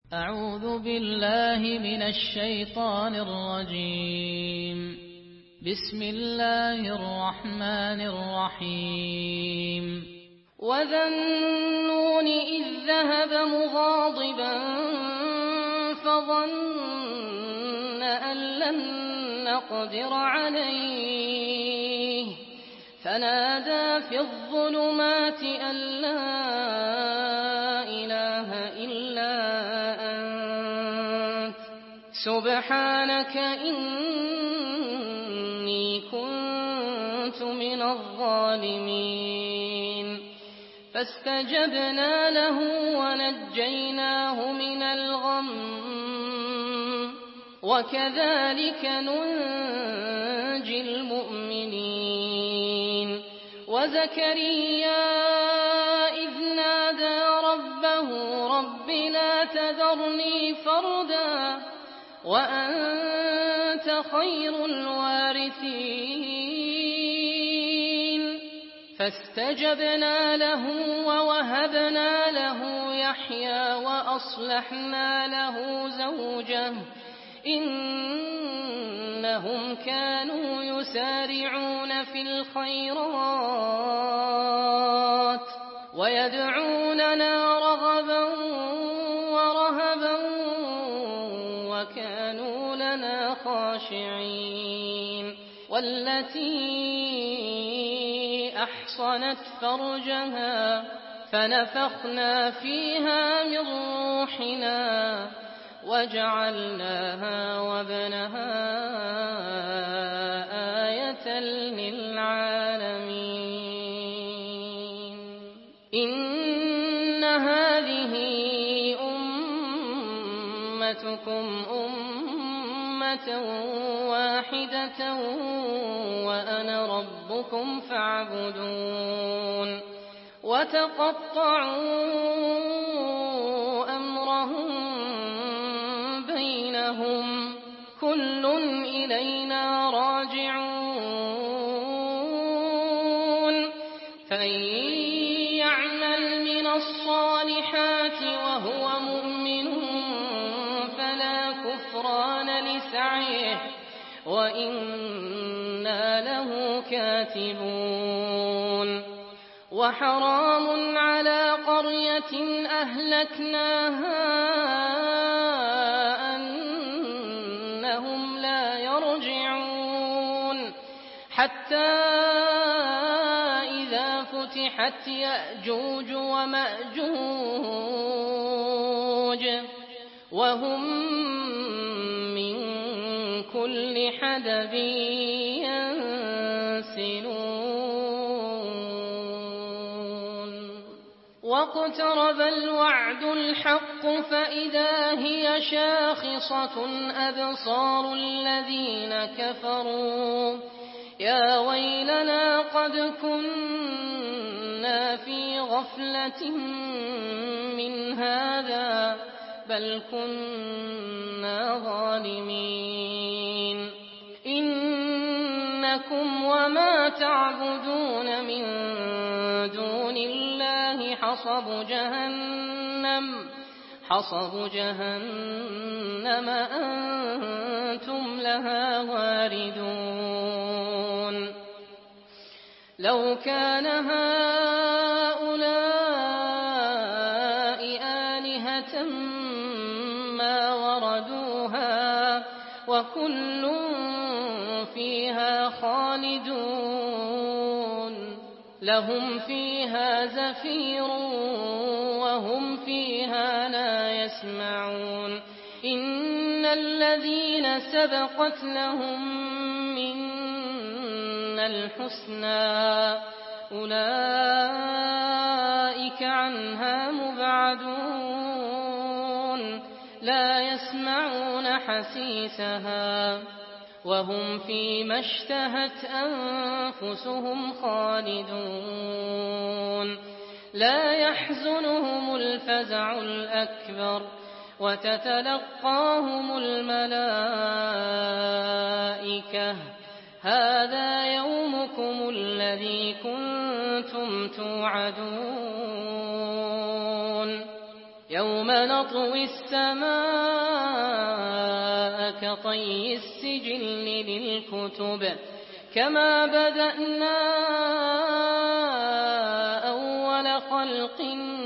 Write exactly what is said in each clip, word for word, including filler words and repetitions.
أعوذ بالله من الشيطان الرجيم. بسم الله الرحمن الرحيم. وذا النون إذ ذهب مغاضبا فظن أن لن نقدر عليه فنادى في الظلمات أن لا إله إلا أنت سبحانك إني كنت من الظالمين. فاستجبنا له ونجيناه من الغم وكذلك ننجي المؤمنين. وزكريا إذ نادى ربه رب لا تذرني فردا وأنت خير الوارثين. فاستجبنا له ووهبنا له يحيى وأصلحنا له زوجه إنهم كانوا يسارعون في الخيرات ويدعوننا رغبا ورهبا وكانوا لنا خاشعين. والتي أحصنت فرجها فنفخنا فيها من روحنا وجعلناها وابنها آية للعالمين. إن هذه أمتكم أمة واحدة وأنا ربكم فاعبدون. وتقطعوا أمرهم بينهم كل إلينا راجعون. فإن يعمل من الصالحات وهو مؤمن فلا كفران لسعيه وإنا له كاتبون. وحرام على قرية أهلكناها أنهم لا يرجعون حتى إذا فتحت يأجوج ومأجوج وهم من كل حدب ينسلون. واقترب الوعد الحق فإذا هي شاخصة أبصار الذين كفروا يا ويلنا قد كنا في غفلة من هذا بل كنا ظالمين. إنكم وما تعبدون من دون الله حصب جهنم حصب جهنم أنتم لها واردون. لو كان هؤلاء آلهة ما وردوها وكل فيها خالدون. لهم فيها زفير وهم فيها لا يسمعون. إن الذين سبقت لهم منا الحسنى أولئك عنها مبعدون لا يسمعون حسيسها وهم فيما اشتهت أنفسهم خالدون. لا يحزنهم الفزع الأكبر وتتلقاهم الملائكة هذا يومكم الذي كنتم توعدون. يوم نطوي السماء كطي السجل للكتب كما بدأنا أول خلق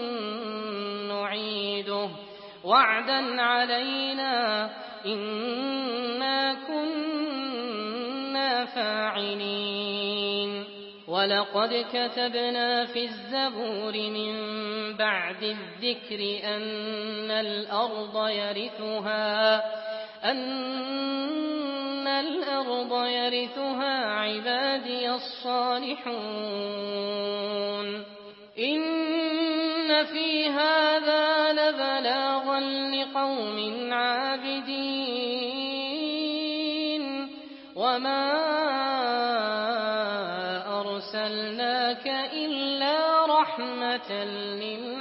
نعيده وعدا علينا إنا كنا فاعلين ولقد كتبنا في الزبور من بعد الذكر أن الأرض يرثها أن الأرض يرثها عبادي الصالحون إن في هذا لبلاغا لقوم عابدين وما أرسلناك إلا رحمة للعالمين